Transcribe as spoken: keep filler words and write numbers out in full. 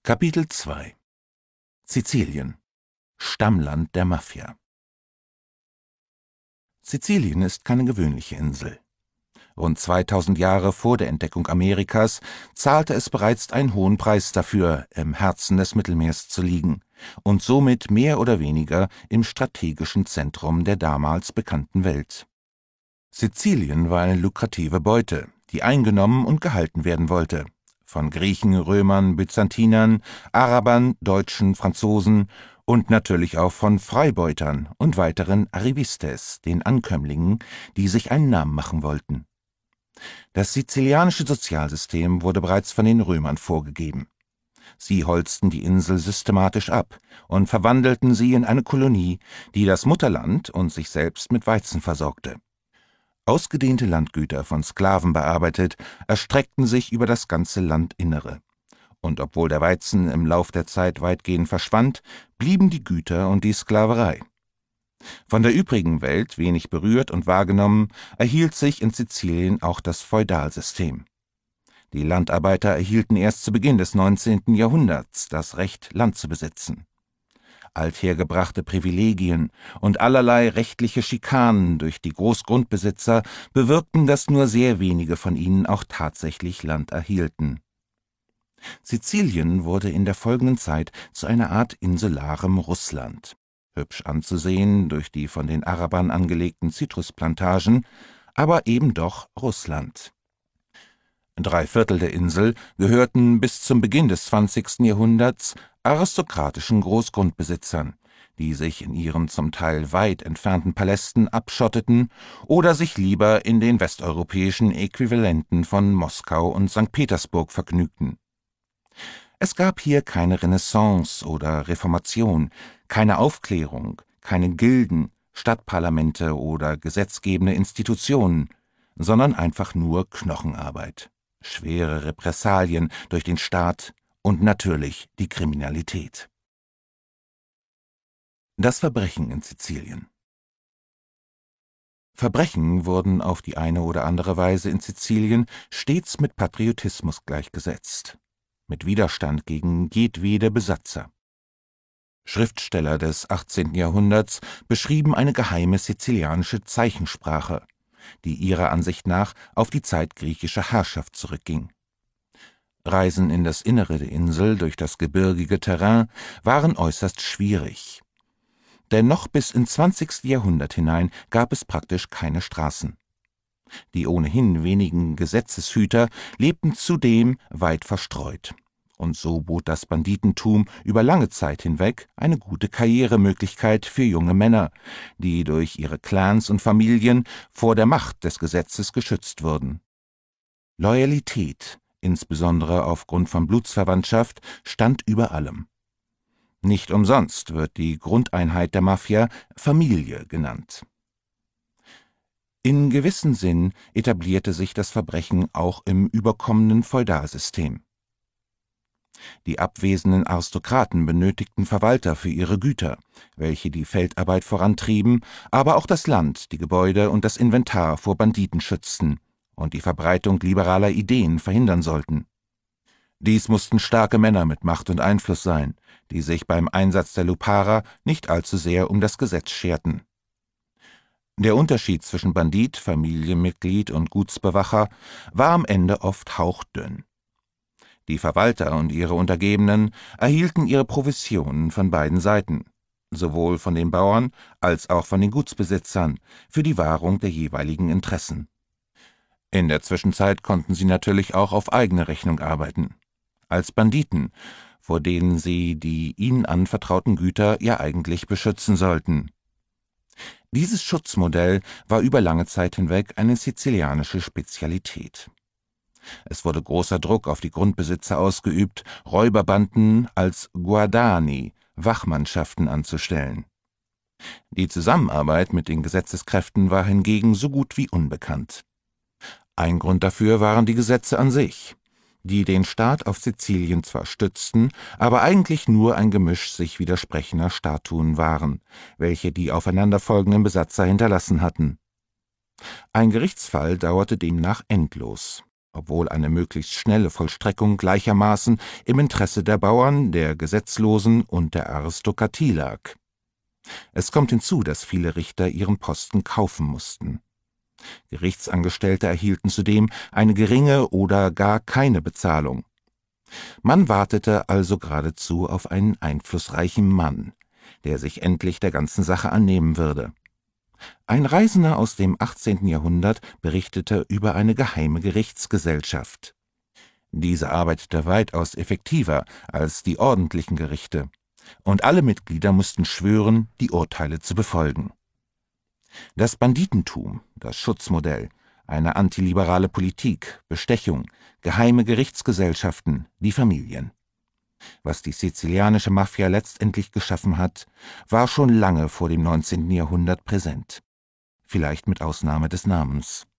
Kapitel zwei Sizilien, Stammland der Mafia. Sizilien ist keine gewöhnliche Insel. Rund zweitausend Jahre vor der Entdeckung Amerikas zahlte es bereits einen hohen Preis dafür, im Herzen des Mittelmeers zu liegen und somit mehr oder weniger im strategischen Zentrum der damals bekannten Welt. Sizilien war eine lukrative Beute, die eingenommen und gehalten werden wollte. Von Griechen, Römern, Byzantinern, Arabern, Deutschen, Franzosen und natürlich auch von Freibeutern und weiteren Arrivistes, den Ankömmlingen, die sich einen Namen machen wollten. Das sizilianische Sozialsystem wurde bereits von den Römern vorgegeben. Sie holzten die Insel systematisch ab und verwandelten sie in eine Kolonie, die das Mutterland und sich selbst mit Weizen versorgte. Ausgedehnte Landgüter, von Sklaven bearbeitet, erstreckten sich über das ganze Landinnere. Und obwohl der Weizen im Lauf der Zeit weitgehend verschwand, blieben die Güter und die Sklaverei. Von der übrigen Welt wenig berührt und wahrgenommen, erhielt sich in Sizilien auch das Feudalsystem. Die Landarbeiter erhielten erst zu Beginn des neunzehnten Jahrhunderts das Recht, Land zu besitzen. Althergebrachte Privilegien und allerlei rechtliche Schikanen durch die Großgrundbesitzer bewirkten, dass nur sehr wenige von ihnen auch tatsächlich Land erhielten. Sizilien wurde in der folgenden Zeit zu einer Art insularem Russland, hübsch anzusehen durch die von den Arabern angelegten Zitrusplantagen, aber eben doch Russland. Drei Viertel der Insel gehörten bis zum Beginn des zwanzigsten Jahrhunderts aristokratischen Großgrundbesitzern, die sich in ihren zum Teil weit entfernten Palästen abschotteten oder sich lieber in den westeuropäischen Äquivalenten von Moskau und Sankt Petersburg vergnügten. Es gab hier keine Renaissance oder Reformation, keine Aufklärung, keine Gilden, Stadtparlamente oder gesetzgebende Institutionen, sondern einfach nur Knochenarbeit, schwere Repressalien durch den Staat und natürlich die Kriminalität. Das Verbrechen in Sizilien. Verbrechen wurden auf die eine oder andere Weise in Sizilien stets mit Patriotismus gleichgesetzt, mit Widerstand gegen jedwede Besatzer. Schriftsteller des achtzehnten Jahrhunderts beschrieben eine geheime sizilianische Zeichensprache, die ihrer Ansicht nach auf die Zeit griechischer Herrschaft zurückging. Reisen in das Innere der Insel durch das gebirgige Terrain waren äußerst schwierig. Denn noch bis ins zwanzigste Jahrhundert hinein gab es praktisch keine Straßen. Die ohnehin wenigen Gesetzeshüter lebten zudem weit verstreut. Und so bot das Banditentum über lange Zeit hinweg eine gute Karrieremöglichkeit für junge Männer, die durch ihre Clans und Familien vor der Macht des Gesetzes geschützt wurden. Loyalität, insbesondere aufgrund von Blutsverwandtschaft, stand über allem. Nicht umsonst wird die Grundeinheit der Mafia Familie genannt. In gewissem Sinn etablierte sich das Verbrechen auch im überkommenen Feudalsystem. Die abwesenden Aristokraten benötigten Verwalter für ihre Güter, welche die Feldarbeit vorantrieben, aber auch das Land, die Gebäude und das Inventar vor Banditen schützten und die Verbreitung liberaler Ideen verhindern sollten. Dies mussten starke Männer mit Macht und Einfluss sein, die sich beim Einsatz der Lupara nicht allzu sehr um das Gesetz scherten. Der Unterschied zwischen Bandit, Familienmitglied und Gutsbewacher war am Ende oft hauchdünn. Die Verwalter und ihre Untergebenen erhielten ihre Provisionen von beiden Seiten, sowohl von den Bauern als auch von den Gutsbesitzern, für die Wahrung der jeweiligen Interessen. In der Zwischenzeit konnten sie natürlich auch auf eigene Rechnung arbeiten, als Banditen, vor denen sie die ihnen anvertrauten Güter ja eigentlich beschützen sollten. Dieses Schutzmodell war über lange Zeit hinweg eine sizilianische Spezialität. Es wurde großer Druck auf die Grundbesitzer ausgeübt, Räuberbanden als Guardani, Wachmannschaften, anzustellen. Die Zusammenarbeit mit den Gesetzeskräften war hingegen so gut wie unbekannt. Ein Grund dafür waren die Gesetze an sich, die den Staat auf Sizilien zwar stützten, aber eigentlich nur ein Gemisch sich widersprechender Statuen waren, welche die aufeinanderfolgenden Besatzer hinterlassen hatten. Ein Gerichtsfall dauerte demnach endlos. obwohl eine möglichst schnelle Vollstreckung gleichermaßen im Interesse der Bauern, der Gesetzlosen und der Aristokratie lag. Es kommt hinzu, dass viele Richter ihren Posten kaufen mussten. Gerichtsangestellte erhielten zudem eine geringe oder gar keine Bezahlung. Man wartete also geradezu auf einen einflussreichen Mann, der sich endlich der ganzen Sache annehmen würde. Ein Reisender aus dem achtzehnten Jahrhundert berichtete über eine geheime Gerichtsgesellschaft. Diese arbeitete weitaus effektiver als die ordentlichen Gerichte, und alle Mitglieder mussten schwören, die Urteile zu befolgen. Das Banditentum, das Schutzmodell, eine antiliberale Politik, Bestechung, geheime Gerichtsgesellschaften, die Familien. Was die sizilianische Mafia letztendlich geschaffen hat, war schon lange vor dem neunzehnten Jahrhundert präsent. Vielleicht mit Ausnahme des Namens.